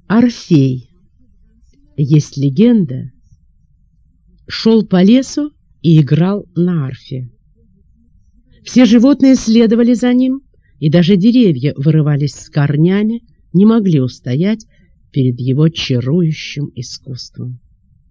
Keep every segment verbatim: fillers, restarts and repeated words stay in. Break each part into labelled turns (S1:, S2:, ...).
S1: Орфей, есть легенда, шел по лесу и играл на арфе. Все животные следовали за ним, и даже деревья вырывались с корнями, не могли устоять перед его чарующим искусством.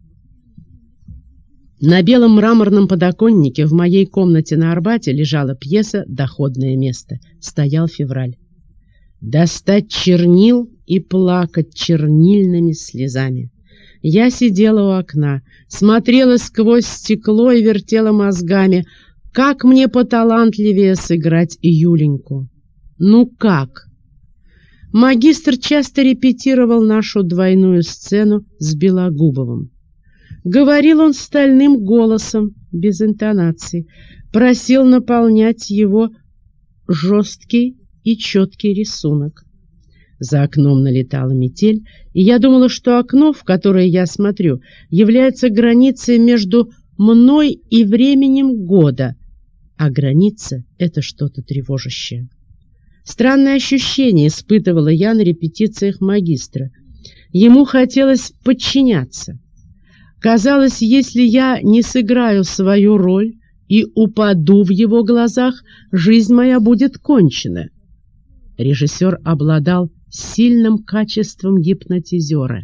S1: На белом мраморном подоконнике в моей комнате на Арбате лежала пьеса «Доходное место». Стоял февраль. Достать чернил и плакать чернильными слезами. Я сидела у окна, смотрела сквозь стекло и вертела мозгами, как мне поталантливее сыграть Юленьку. Ну как? Магистр часто репетировал нашу двойную сцену с Белогубовым. Говорил он стальным голосом, без интонации, просил наполнять его жесткий и четкий рисунок. За окном налетала метель, и я думала, что окно, в которое я смотрю, является границей между мной и временем года, а граница — это что-то тревожащее. Странное ощущение испытывала я на репетициях магистра. Ему хотелось подчиняться. Казалось, если я не сыграю свою роль и упаду в его глазах, жизнь моя будет кончена. Режиссер обладал сильным качеством гипнотизера.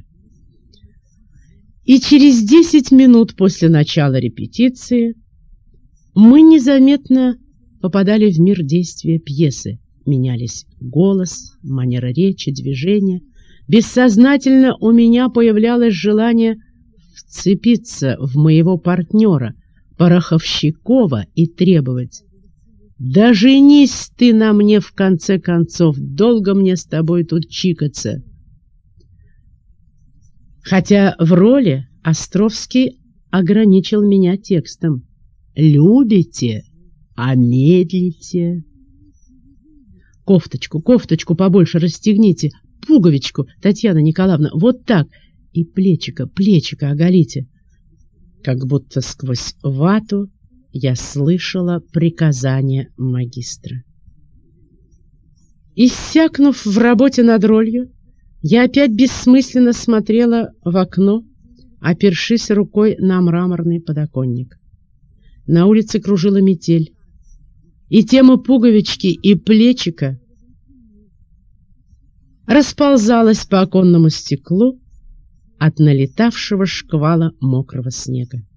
S1: И через десять минут после начала репетиции мы незаметно попадали в мир действия пьесы. Менялись голос, манера речи, движения. Бессознательно у меня появлялось желание вцепиться в моего партнера, Пороховщикова, и требовать: «Да женись ты на мне, в конце концов, долго мне с тобой тут чикаться». Хотя в роли Островский ограничил меня текстом: «Любите, а медлите». «Кофточку, кофточку побольше расстегните, пуговичку, Татьяна Николаевна, вот так, и плечико, плечико оголите». Как будто сквозь вату я слышала приказания магистра. Иссякнув в работе над ролью, я опять бессмысленно смотрела в окно, опершись рукой на мраморный подоконник. На улице кружила метель, и тема пуговички и плечика расползалась по оконному стеклу от налетавшего шквала мокрого снега.